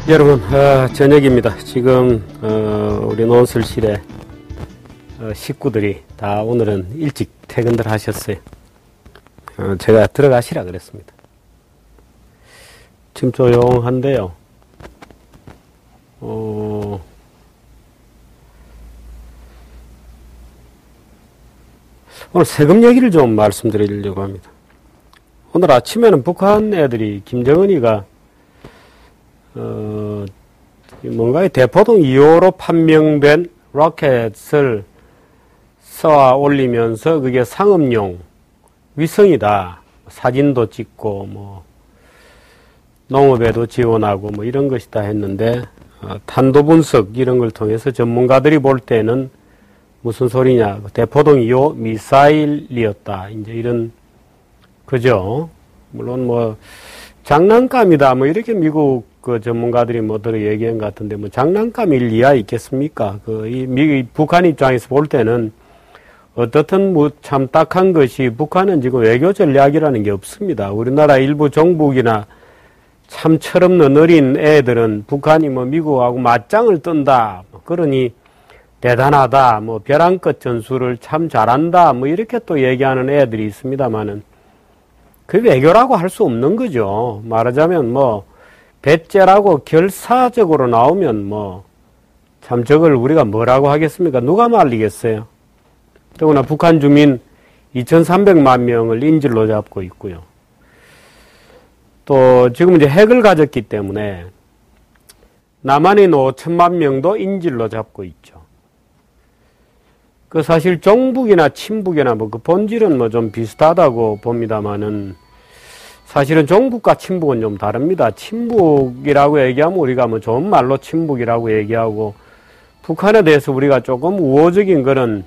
여러분, 저녁입니다. 지금 우리 논설실에 식구들이 다 오늘은 일찍 퇴근들 하셨어요. 제가 들어가시라 그랬습니다. 지금 조용한데요. 오늘 세금 얘기를 좀 말씀드리려고 합니다. 오늘 아침에는 북한 애들이 김정은이가 뭔가의 대포동 2호로 판명된 로켓을 쏘아 올리면서 그게 상업용 위성이다. 사진도 찍고 뭐 농업에도 지원하고 뭐 이런 것이다 했는데 탄도 분석 이런 걸 통해서 전문가들이 볼 때는 무슨 소리냐. 대포동 2호 미사일이었다. 이제 이런 그죠. 물론 뭐 장난감이다. 뭐 이렇게 미국 그 전문가들이 뭐들 얘기한 것 같은데 뭐 장난감일 이하 있겠습니까? 북한 입장에서 볼 때는 어떻든 뭐 참 딱한 것이 북한은 지금 외교 전략이라는 게 없습니다. 우리나라 일부 종북이나 참 철없는 어린 애들은 북한이 뭐 미국하고 맞짱을 뜬다. 그러니 대단하다. 뭐 벼랑끝 전술을 참 잘한다. 뭐 이렇게 또 얘기하는 애들이 있습니다만은 그 외교라고 할 수 없는 거죠. 말하자면 뭐 배째라고 결사적으로 나오면 뭐 참 저걸 우리가 뭐라고 하겠습니까? 누가 말리겠어요? 더구나 북한 주민 2,300만 명을 인질로 잡고 있고요. 또 지금 이제 핵을 가졌기 때문에 남한인 5천만 명도 인질로 잡고 있죠. 그 사실 종북이나 친북이나 뭐 그 본질은 뭐 좀 비슷하다고 봅니다만은 사실은 종북과 친북은 좀 다릅니다. 친북이라고 얘기하면 우리가 뭐 좋은 말로 친북이라고 얘기하고 북한에 대해서 우리가 조금 우호적인 그런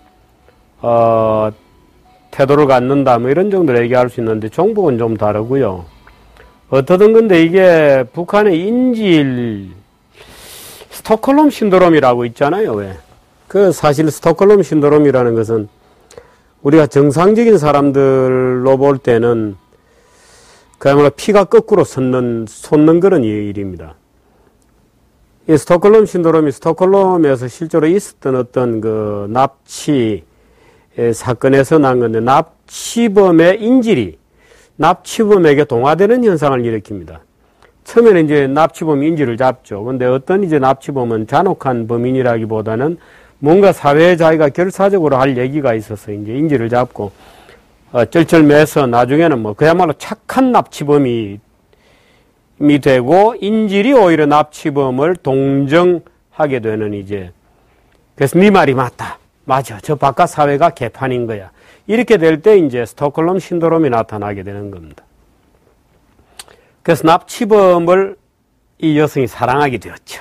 태도를 갖는다 뭐 이런 정도로 얘기할 수 있는데 종북은 좀 다르고요. 어떻든 근데 이게 북한의 인질 스톡홀름 신드롬이라고 있잖아요. 왜? 그 사실 스톡홀름 신드롬이라는 것은 우리가 정상적인 사람들로 볼 때는 그야말로 피가 거꾸로 솟는 그런 일입니다. 이 스톡홀름 신드롬이 스톡홀름에서 실제로 있었던 어떤 그 납치 사건에서 난 건데 납치범의 인질이 납치범에게 동화되는 현상을 일으킵니다. 처음에는 이제 납치범이 인질을 잡죠. 근데 어떤 이제 납치범은 잔혹한 범인이라기보다는 뭔가 사회에 자기가 결사적으로 할 얘기가 있어서 이제 인질을 잡고 쩔쩔매서 나중에는 뭐 그야말로 착한 납치범이 되고 인질이 오히려 납치범을 동정하게 되는 이제 그래서 네 말이 맞다. 맞아. 저 바깥 사회가 개판인 거야. 이렇게 될 때 이제 스톡홀름 신드롬이 나타나게 되는 겁니다. 그래서 납치범을 이 여성이 사랑하게 되었죠.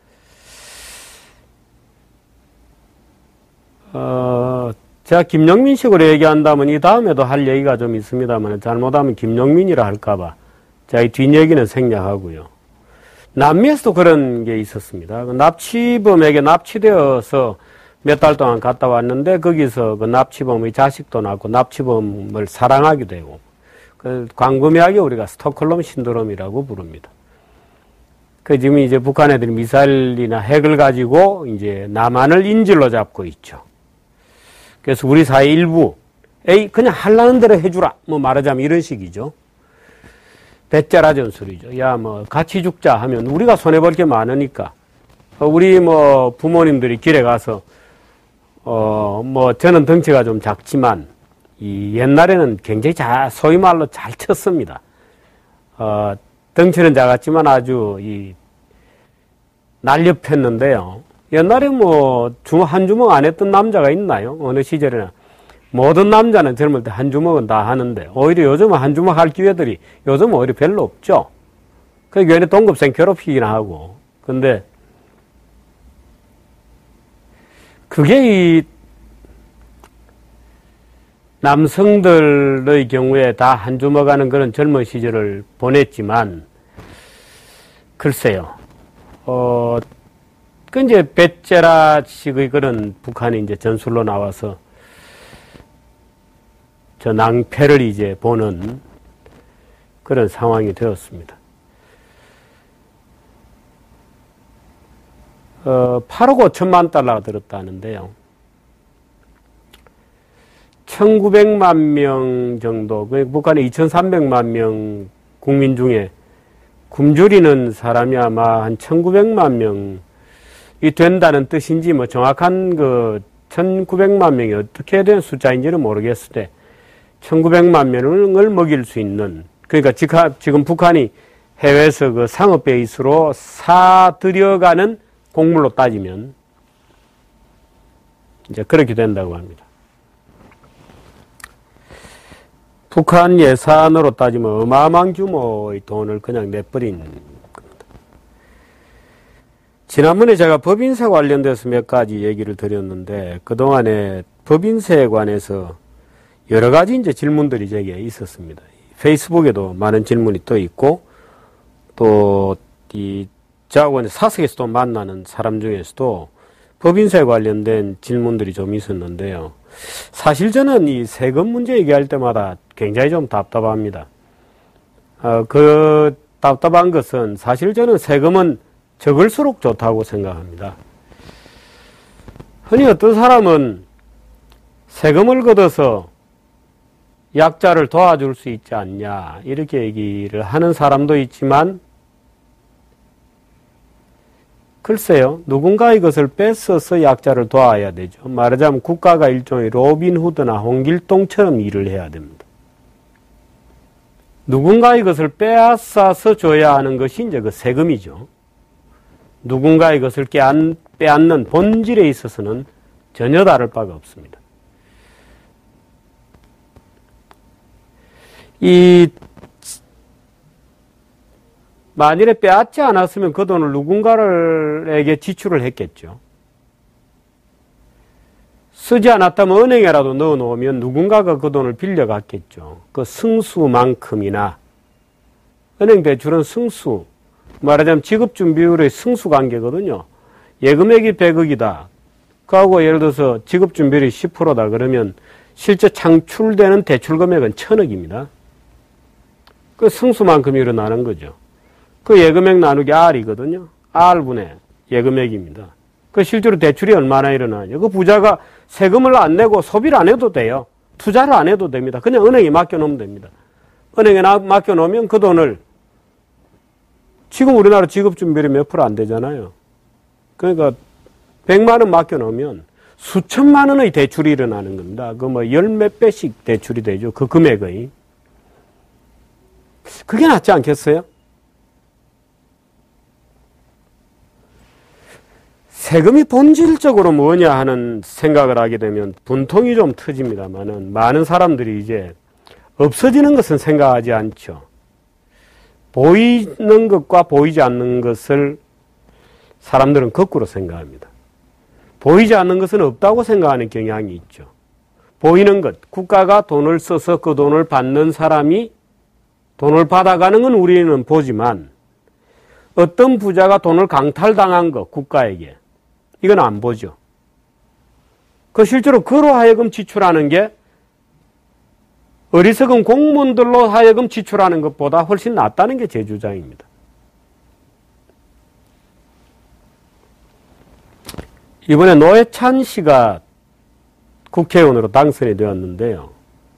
제가 김영민식으로 얘기한다면 이 다음에도 할 얘기가 좀 있습니다만 잘못하면 김영민이라 할까봐 제가 이 뒷얘기는 생략하고요. 남미에서도 그런 게 있었습니다. 납치범에게 납치되어서 몇 달 동안 갔다 왔는데 거기서 그 납치범의 자식도 낳고 납치범을 사랑하게 되고 그 광범위하게 우리가 스톡홀름 신드롬이라고 부릅니다. 그 지금 이제 북한 애들이 미사일이나 핵을 가지고 이제 남한을 인질로 잡고 있죠. 그래서 우리 사회 일부 에이 그냥 하려는 대로 해주라 뭐 말하자면 이런 식이죠. 배째라 전술이죠. 야 뭐 같이 죽자 하면 우리가 손해볼 게 많으니까 우리 뭐 부모님들이 길에 가서 뭐 저는 덩치가 좀 작지만 이 옛날에는 굉장히 소위 말로 잘 쳤습니다. 덩치는 작았지만 아주 이 날렵했는데요. 옛날에 뭐 한 주먹 안 했던 남자가 있나요? 어느 시절에나 모든 남자는 젊을 때 한 주먹은 다 하는데 오히려 요즘은 한 주먹 할 기회들이 요즘은 오히려 별로 없죠. 그 괜히 동급생 괴롭히기나 하고. 근데 그게 이 남성들의 경우에 다 한 주먹 하는 그런 젊은 시절을 보냈지만 글쎄요. 그 이제 배째라식의 그런 북한이 이제 전술로 나와서 저 낭패를 이제 보는 그런 상황이 되었습니다. 8억 5천만 달러가 들었다는데요. 1900만 명 정도, 북한의 2300만 명 국민 중에 굶주리는 사람이 아마 한 1900만 명이 된다는 뜻인지, 뭐 정확한 1900만 명이 어떻게 된 숫자인지는 모르겠을 때, 1900만 명을 먹일 수 있는, 그러니까 지금 북한이 해외에서 상업 베이스로 사들여가는 곡물로 따지면, 이제 그렇게 된다고 합니다. 북한 예산으로 따지면 어마어마한 규모의 돈을 그냥 내버린 겁니다. 지난번에 제가 법인세 관련돼서 몇 가지 얘기를 드렸는데, 그동안에 법인세에 관해서 여러 가지 이제 질문들이 제게 있었습니다. 페이스북에도 많은 질문이 또 있고, 또, 저하고 사석에서도 만나는 사람 중에서도 법인세 관련된 질문들이 좀 있었는데요. 사실 저는 이 세금 문제 얘기할 때마다 굉장히 좀 답답합니다. 그 답답한 것은 사실 저는 세금은 적을수록 좋다고 생각합니다. 흔히 어떤 사람은 세금을 걷어서 약자를 도와줄 수 있지 않냐 이렇게 얘기를 하는 사람도 있지만, 글쎄요, 누군가의 것을 뺏어서 약자를 도와야 되죠. 말하자면 국가가 일종의 로빈후드나 홍길동처럼 일을 해야 됩니다. 누군가의 것을 빼앗아서 줘야 하는 것이 이제 그 세금이죠. 누군가의 것을 빼앗는 본질에 있어서는 전혀 다를 바가 없습니다. 만일에 빼앗지 않았으면 그 돈을 누군가에게 지출을 했겠죠. 쓰지 않았다면 은행에라도 넣어놓으면 누군가가 그 돈을 빌려갔겠죠. 그 승수만큼이나. 은행 대출은 승수, 말하자면 지급준비율의 승수관계거든요. 예금액이 100억이다. 그하고 예를 들어서 지급준비율이 10%다 그러면 실제 창출되는 대출금액은 1000억입니다. 그 승수만큼 일어나는 거죠. 그 예금액 나누기 R이거든요. R분의 예금액입니다. 그 실제로 대출이 얼마나 일어나냐. 그 부자가 세금을 안 내고 소비를 안 해도 돼요. 투자를 안 해도 됩니다. 그냥 은행에 맡겨놓으면 됩니다. 은행에 맡겨놓으면 그 돈을, 지금 우리나라 지급준비율이 몇 프로 안 되잖아요. 그러니까 100만 원 맡겨놓으면 수천만 원의 대출이 일어나는 겁니다. 그 뭐 열 몇 배씩 대출이 되죠. 그 금액의. 그게 낫지 않겠어요? 세금이 본질적으로 뭐냐 하는 생각을 하게 되면 분통이 좀 터집니다만은, 많은 사람들이 이제 없어지는 것은 생각하지 않죠. 보이는 것과 보이지 않는 것을 사람들은 거꾸로 생각합니다. 보이지 않는 것은 없다고 생각하는 경향이 있죠. 보이는 것, 국가가 돈을 써서 그 돈을 받는 사람이 돈을 받아가는 건 우리는 보지만, 어떤 부자가 돈을 강탈당한 것, 국가에게, 이건 안 보죠. 그 실제로 그로 하여금 지출하는 게 어리석은 공무원들로 하여금 지출하는 것보다 훨씬 낫다는 게 제 주장입니다. 이번에 노회찬 씨가 국회의원으로 당선이 되었는데요.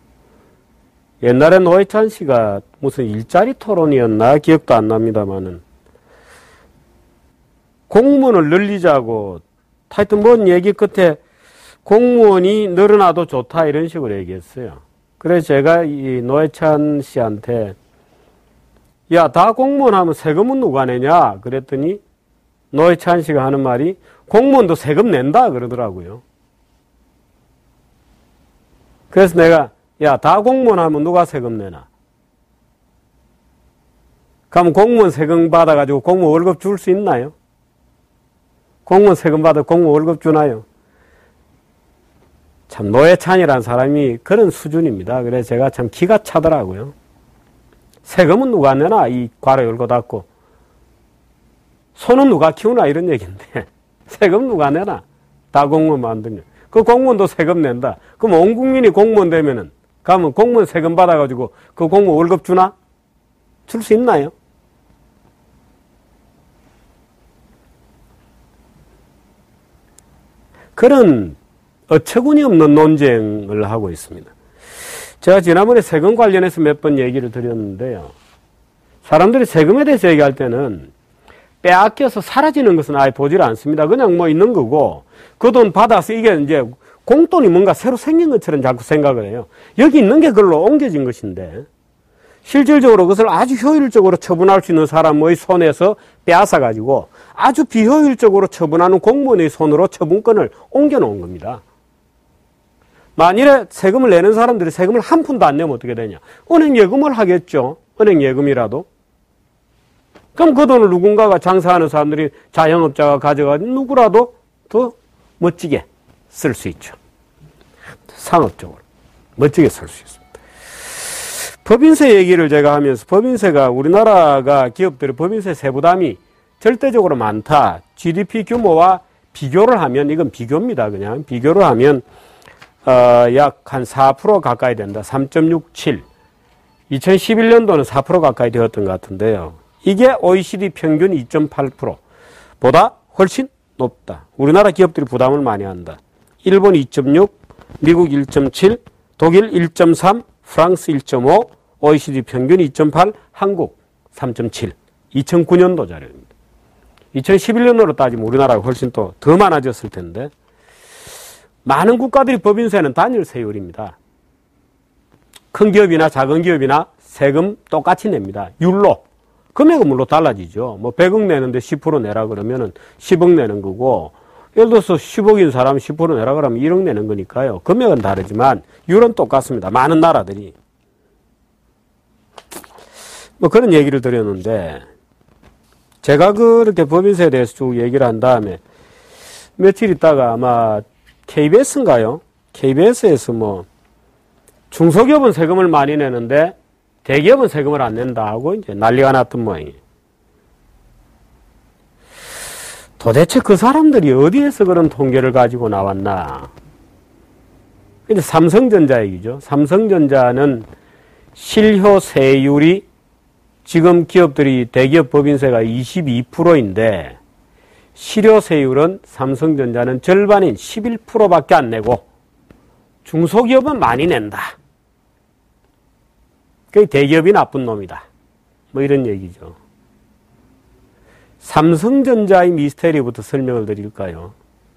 옛날에 노회찬 씨가 무슨 일자리 토론이었나 기억도 안 납니다만은, 공무원을 늘리자고 하여튼 뭔 얘기 끝에 공무원이 늘어나도 좋다 이런 식으로 얘기했어요. 그래서 제가 이 노회찬 씨한테, 야, 다 공무원 하면 세금은 누가 내냐 그랬더니 노회찬 씨가 하는 말이, 공무원도 세금 낸다 그러더라고요. 그래서 내가, 야, 다 공무원 하면 누가 세금 내나? 그럼 공무원 세금 받아가지고 공무원 월급 줄 수 있나요? 공무원 세금 받아 공무원 월급 주나요? 참 노회찬이라는 사람이 그런 수준입니다. 그래서 제가 참 기가 차더라고요. 세금은 누가 내나? 이 괄호 열고 닫고. 소는 누가 키우나? 이런 얘기인데 세금 누가 내나? 다 공무원 만들면. 그 공무원도 세금 낸다. 그럼 온 국민이 공무원 되면은, 가면 공무원 세금 받아가지고 그 공무원 월급 주나? 줄 수 있나요? 그런 어처구니 없는 논쟁을 하고 있습니다. 제가 지난번에 세금 관련해서 몇 번 얘기를 드렸는데요. 사람들이 세금에 대해서 얘기할 때는 빼앗겨서 사라지는 것은 아예 보질 않습니다. 그냥 뭐 있는 거고 그 돈 받아서 이게 이제 공돈이 뭔가 새로 생긴 것처럼 자꾸 생각을 해요. 여기 있는 게 그걸로 옮겨진 것인데 실질적으로 그것을 아주 효율적으로 처분할 수 있는 사람의 손에서 빼앗아 가지고 아주 비효율적으로 처분하는 공무원의 손으로 처분권을 옮겨 놓은 겁니다. 만일에 세금을 내는 사람들이 세금을 한 푼도 안 내면 어떻게 되냐? 은행 예금을 하겠죠. 은행 예금이라도. 그럼 그 돈을 누군가가 장사하는 사람들이 자영업자가 가져가면 누구라도 더 멋지게 쓸 수 있죠. 상업적으로 멋지게 쓸 수 있습니다. 법인세 얘기를 제가 하면서 법인세가 우리나라가 기업들의 법인세 세부담이 절대적으로 많다. GDP 규모와 비교를 하면 이건 비교입니다. 그냥 비교를 하면 약 한 4% 가까이 된다. 3.67. 2011년도는 4% 가까이 되었던 것 같은데요. 이게 OECD 평균 2.8%보다 훨씬 높다. 우리나라 기업들이 부담을 많이 한다. 일본 2.6, 미국 1.7, 독일 1.3, 프랑스 1.5, OECD 평균 2.8, 한국 3.7. 2009년도 자료입니다. 2011년으로 따지면 우리나라가 훨씬 또 더 많아졌을 텐데 많은 국가들이 법인세는 단일 세율입니다. 큰 기업이나 작은 기업이나 세금 똑같이 냅니다. 율로. 금액은 물론 달라지죠. 뭐 100억 내는데 10% 내라 그러면은 10억 내는 거고, 예를 들어서 10억인 사람 10% 내라 그러면 1억 내는 거니까요. 금액은 다르지만 율은 똑같습니다. 많은 나라들이. 뭐 그런 얘기를 드렸는데, 제가 그렇게 법인세에 대해서 쭉 얘기를 한 다음에 며칠 있다가 아마 KBS인가요? KBS에서 뭐 중소기업은 세금을 많이 내는데 대기업은 세금을 안 낸다 하고 이제 난리가 났던 모양이에요. 도대체 그 사람들이 어디에서 그런 통계를 가지고 나왔나? 이제 삼성전자 얘기죠. 삼성전자는 실효세율이 지금 기업들이 대기업 법인세가 22%인데 실효세율은 삼성전자는 절반인 11%밖에 안 내고 중소기업은 많이 낸다. 그 대기업이 나쁜 놈이다. 뭐 이런 얘기죠. 삼성전자의 미스테리부터 설명을 드릴까요?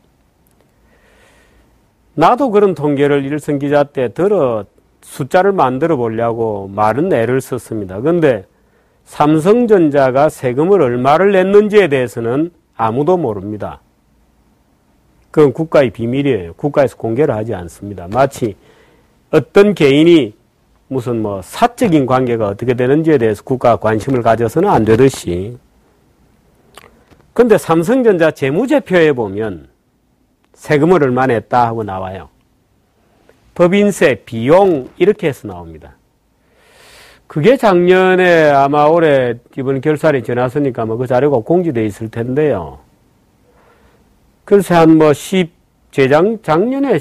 나도 그런 통계를 일선 기자 때 들어 숫자를 만들어 보려고 많은 애를 썼습니다. 그런데 삼성전자가 세금을 얼마를 냈는지에 대해서는 아무도 모릅니다. 그건 국가의 비밀이에요. 국가에서 공개를 하지 않습니다. 마치 어떤 개인이 무슨 뭐 사적인 관계가 어떻게 되는지에 대해서 국가가 관심을 가져서는 안 되듯이. 근데 삼성전자 재무제표에 보면 세금을 얼마 냈다 하고 나와요. 법인세, 비용 이렇게 해서 나옵니다. 그게 작년에 아마 올해 이번 결산이 지났으니까 뭐 그 자료가 공지되어 있을 텐데요. 그래서 한 뭐 작년에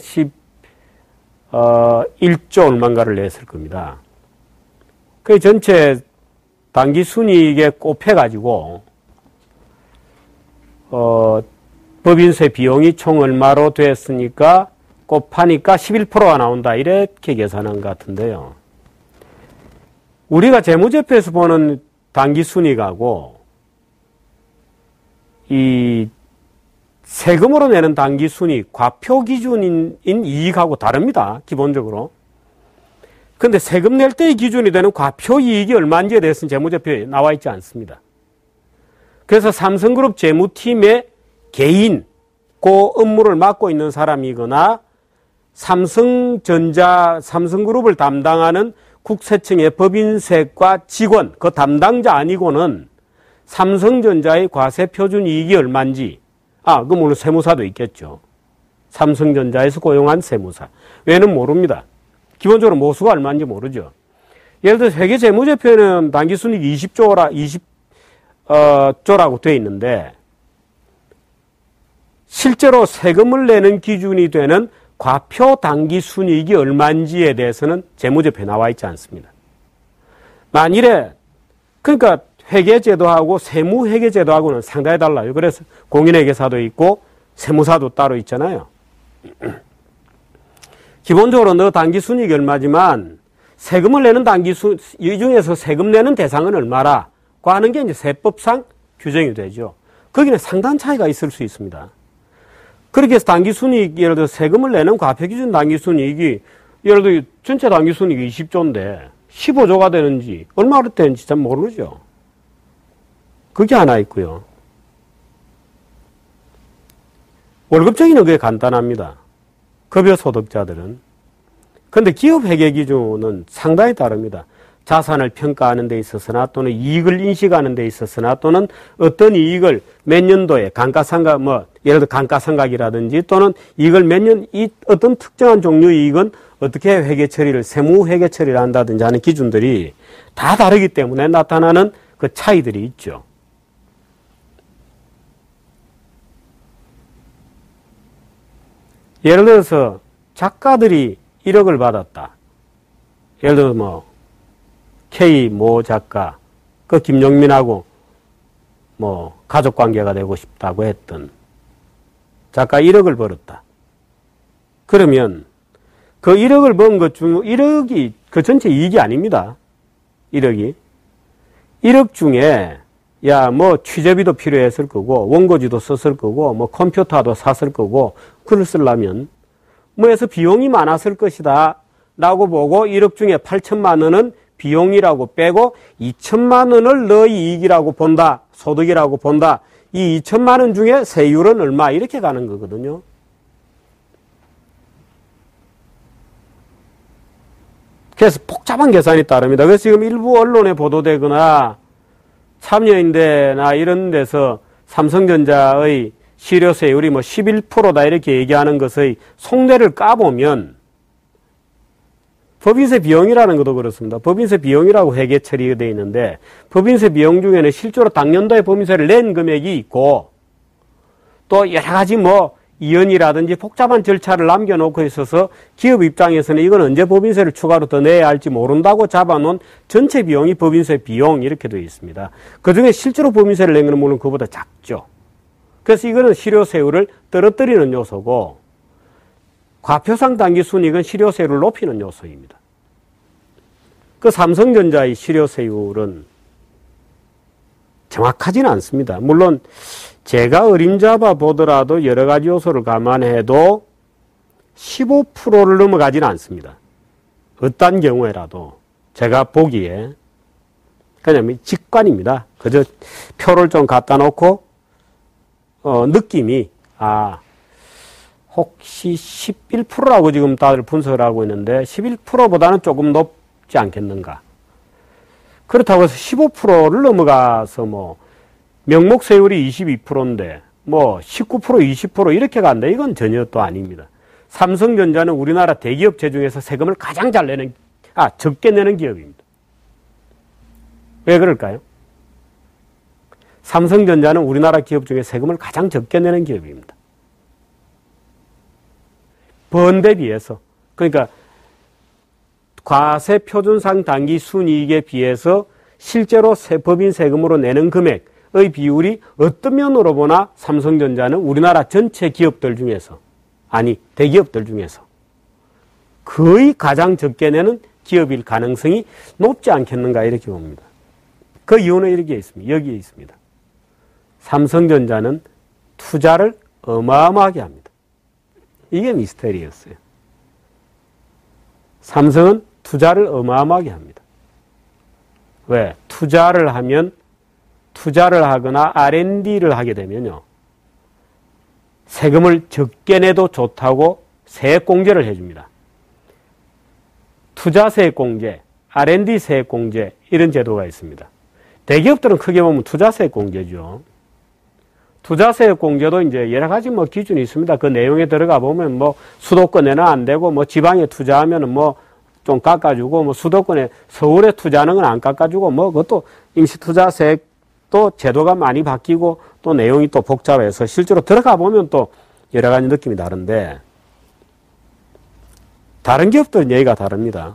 1조 얼마인가를 냈을 겁니다. 그 전체 당기순이익에 곱해가지고, 법인세 비용이 총 얼마로 됐으니까 곱하니까 11%가 나온다. 이렇게 계산한 것 같은데요. 우리가 재무제표에서 보는 당기순이익하고 이 세금으로 내는 당기순이익, 과표 기준인 이익하고 다릅니다. 기본적으로. 근데 세금 낼 때의 기준이 되는 과표 이익이 얼마인지에 대해서는 재무제표에 나와 있지 않습니다. 그래서 삼성그룹 재무팀의 개인, 그 업무를 맡고 있는 사람이거나 삼성그룹을 담당하는 국세청의 법인세과 직원, 그 담당자 아니고는 삼성전자의 과세표준이익이 얼마인지, 그 물론 세무사도 있겠죠. 삼성전자에서 고용한 세무사. 외는 모릅니다. 기본적으로 모수가 얼마인지 모르죠. 예를 들어서 회계재무제표에는 당기순이익 20조라고 되어 있는데, 실제로 세금을 내는 기준이 되는 과표 당기순이익이 얼마인지에 대해서는 재무제표에 나와 있지 않습니다. 만일에, 그러니까 회계제도하고 세무회계제도하고는 상당히 달라요. 그래서 공인회계사도 있고 세무사도 따로 있잖아요. 기본적으로 너 당기순이익이 얼마지만 세금을 내는 이 중에서 세금 내는 대상은 얼마라고 하는 게 이제 세법상 규정이 되죠. 거기는 상당 차이가 있을 수 있습니다. 그렇게 해서 당기순이익, 예를 들어 세금을 내는 과표기준 당기순이익이 예를 들어 전체 당기순이익이 20조인데 15조가 되는지 얼마나 되는지 잘 모르죠. 그게 하나 있고요. 월급쟁이는 그게 간단합니다. 급여소득자들은. 그런데 기업회계기준은 상당히 다릅니다. 자산을 평가하는 데 있어서나 또는 이익을 인식하는 데 있어서나 또는 어떤 이익을 몇 년도에 감가상각, 예를 들어 감가상각이라든지 또는 이익을 몇 년, 어떤 특정한 종류의 이익은 어떻게 회계 처리를, 세무 회계 처리를 한다든지 하는 기준들이 다 다르기 때문에 나타나는 그 차이들이 있죠. 예를 들어서 작가들이 1억을 받았다. 예를 들어서 K 모 작가, 그 김용민하고 가족 관계가 되고 싶다고 했던 작가 1억을 벌었다. 그러면 그 1억을 번 것 중 1억이 그 전체 이익이 아닙니다. 1억이. 1억 중에 취재비도 필요했을 거고 원고지도 썼을 거고 컴퓨터도 샀을 거고 글을 쓰려면 해서 비용이 많았을 것이다 라고 보고 1억 중에 8천만 원은 비용이라고 빼고 2천만 원을 너의 이익이라고 본다, 소득이라고 본다. 이 2천만 원 중에 세율은 얼마 이렇게 가는 거거든요. 그래서 복잡한 계산이 따릅니다. 그래서 지금 일부 언론에 보도되거나 참여인대나 이런 데서 삼성전자의 실효세율이 11%다 이렇게 얘기하는 것의 속내를 까보면 법인세 비용이라는 것도 그렇습니다. 법인세 비용이라고 회계 처리가 되어 있는데 법인세 비용 중에는 실제로 당년도에 법인세를 낸 금액이 있고 또 여러 가지 이연이라든지 복잡한 절차를 남겨놓고 있어서 기업 입장에서는 이건 언제 법인세를 추가로 더 내야 할지 모른다고 잡아놓은 전체 비용이 법인세 비용 이렇게 되어 있습니다. 그중에 실제로 법인세를 낸 건 물론 그보다 작죠. 그래서 이거는 실효세율을 떨어뜨리는 요소고 과표상 당기순이익은 실효세율을 높이는 요소입니다. 그 삼성전자의 실효세율은 정확하지는 않습니다. 물론 제가 어림잡아 보더라도 여러 가지 요소를 감안해도 15%를 넘어가지는 않습니다. 어떤 경우에라도 제가 보기에 그냥 직관입니다. 그저 표를 좀 갖다 놓고 느낌이 혹시 11%라고 지금 다들 분석을 하고 있는데 11%보다는 조금 높지 않겠는가. 그렇다고 해서 15%를 넘어가서 명목세율이 22%인데 19%, 20% 이렇게 간다. 이건 전혀 또 아닙니다. 삼성전자는 우리나라 대기업체 중에서 세금을 가장 적게 내는 기업입니다. 왜 그럴까요? 삼성전자는 우리나라 기업 중에 세금을 가장 적게 내는 기업입니다. 번 대비해서. 그러니까 과세 표준상 당기 순이익에 비해서 실제로 법인 세금으로 내는 금액의 비율이 어떤 면으로 보나 삼성전자는 우리나라 전체 기업들 중에서 대기업들 중에서 거의 가장 적게 내는 기업일 가능성이 높지 않겠는가 이렇게 봅니다. 그 이유는 여기에 있습니다. 삼성전자는 투자를 어마어마하게 합니다. 이게 미스테리였어요. 삼성은 투자를 어마어마하게 합니다. 왜? 투자를 하거나 R&D를 하게 되면요. 세금을 적게 내도 좋다고 세액공제를 해줍니다. 투자세액공제, R&D 세액공제 이런 제도가 있습니다. 대기업들은 크게 보면 투자세액공제죠. 투자세액공제도 이제 여러 가지 기준이 있습니다. 그 내용에 들어가 보면 수도권에는 안 되고 지방에 투자하면은 좀 깎아주고 수도권에 서울에 투자하는 건 안 깎아주고 그것도 임시투자세액도 제도가 많이 바뀌고 또 내용이 또 복잡해서 실제로 들어가 보면 또 여러 가지 느낌이 다른데 다른 기업들은 얘기가 다릅니다.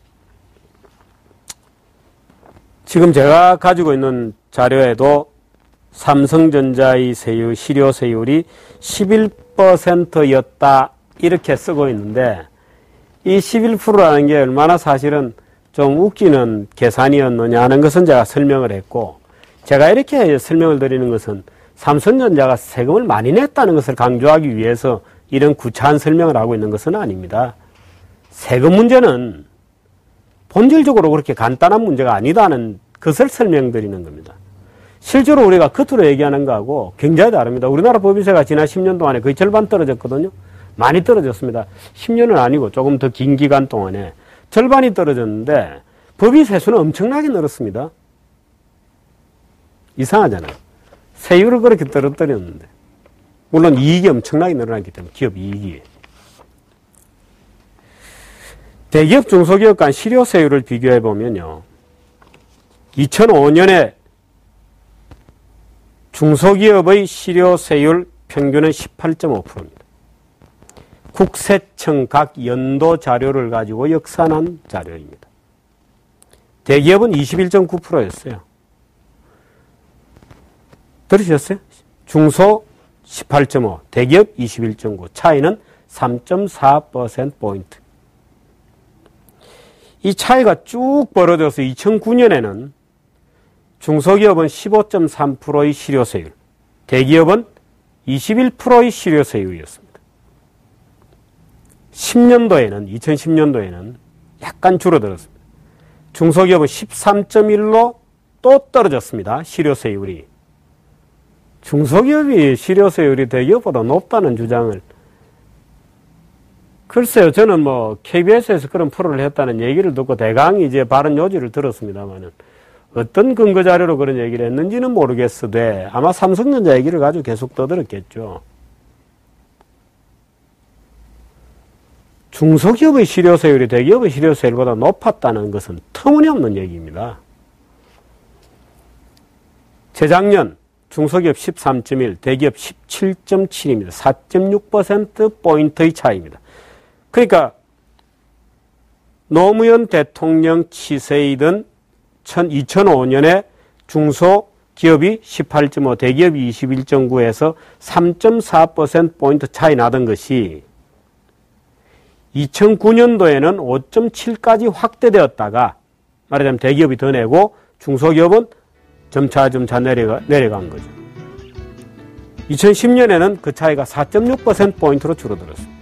지금 제가 가지고 있는 자료에도 삼성전자의 실효세율이 11%였다 이렇게 쓰고 있는데 이 11%라는 게 얼마나 사실은 좀 웃기는 계산이었느냐 하는 것은 제가 설명을 했고, 제가 이렇게 설명을 드리는 것은 삼성전자가 세금을 많이 냈다는 것을 강조하기 위해서 이런 구차한 설명을 하고 있는 것은 아닙니다. 세금 문제는 본질적으로 그렇게 간단한 문제가 아니다는 것을 설명드리는 겁니다. 실제로 우리가 겉으로 얘기하는 거하고 굉장히 다릅니다. 우리나라 법인세가 지난 10년 동안에 거의 절반 떨어졌거든요. 많이 떨어졌습니다. 10년은 아니고 조금 더 긴 기간 동안에 절반이 떨어졌는데 법인 세수는 엄청나게 늘었습니다. 이상하잖아요. 세율을 그렇게 떨어뜨렸는데. 물론 이익이 엄청나게 늘어났기 때문에, 기업 이익이. 대기업, 중소기업 간 실효세율을 비교해 보면요. 2005년에 중소기업의 실효세율 평균은 18.5%입니다. 국세청 각 연도 자료를 가지고 역산한 자료입니다. 대기업은 21.9%였어요. 들으셨어요? 중소 18.5, 대기업 21.9, 차이는 3.4%포인트. 이 차이가 쭉 벌어져서 2009년에는 중소기업은 15.3%의 실효세율, 대기업은 21%의 실효세율이었습니다. 2010년도에는 약간 줄어들었습니다. 중소기업은 13.1로 또 떨어졌습니다. 실효세율이. 중소기업이 실효세율이 대기업보다 높다는 주장을, 글쎄요, 저는 뭐 KBS에서 그런 프로를 했다는 얘기를 듣고 대강 이제 발언 요지를 들었습니다만은 어떤 근거 자료로 그런 얘기를 했는지는 모르겠으되 아마 삼성전자 얘기를 가지고 계속 떠들었겠죠. 중소기업의 실효세율이 대기업의 실효세율보다 높았다는 것은 터무니없는 얘기입니다. 재작년 중소기업 13.1, 대기업 17.7입니다. 4.6%포인트의 차이입니다. 그러니까 노무현 대통령 치세이던 2005년에 중소기업이 18.5, 대기업이 21.9에서 3.4%포인트 차이 나던 것이 2009년도에는 5.7까지 확대되었다가 말하자면 대기업이 더 내고 중소기업은 점차 내려간 거죠. 2010년에는 그 차이가 4.6%포인트로 줄어들었습니다.